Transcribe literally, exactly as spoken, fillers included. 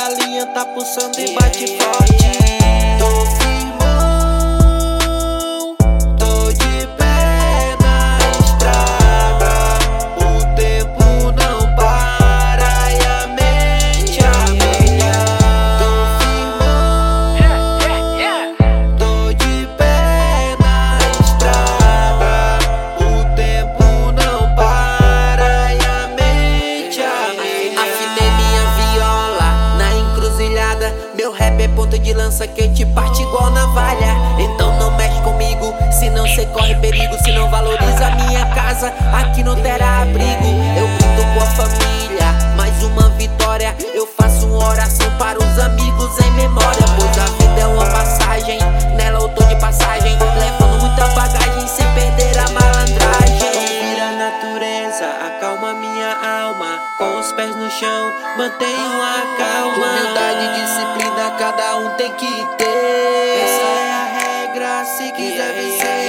da linha tá pulsando e bate forte. Tô firmão, tô de pé na estrada. O tempo não para e a mente a milhão. Tô firmão, tô de pé na estrada. O tempo não para e a mente a milhão. Afinei minha viola na encruzilhada. Meu rap é ponta de lança que te parte igual navalha. Então não mexe comigo, se não cê corre perigo. Se não valoriza a minha casa, aqui não terá abrigo. Eu grito com a família, mais uma vitória. Eu faço uma oração para os amigos em memória. Pois a vida é uma passagem, nela eu tô de passagem, levando muita bagagem sem perder a malandragem. Ouvir a natureza, acalma minha alma. Com os pés no chão, mantenho a calma. Humildade e disciplina cada um tem que ter. Essa é a regra, se quiser vencer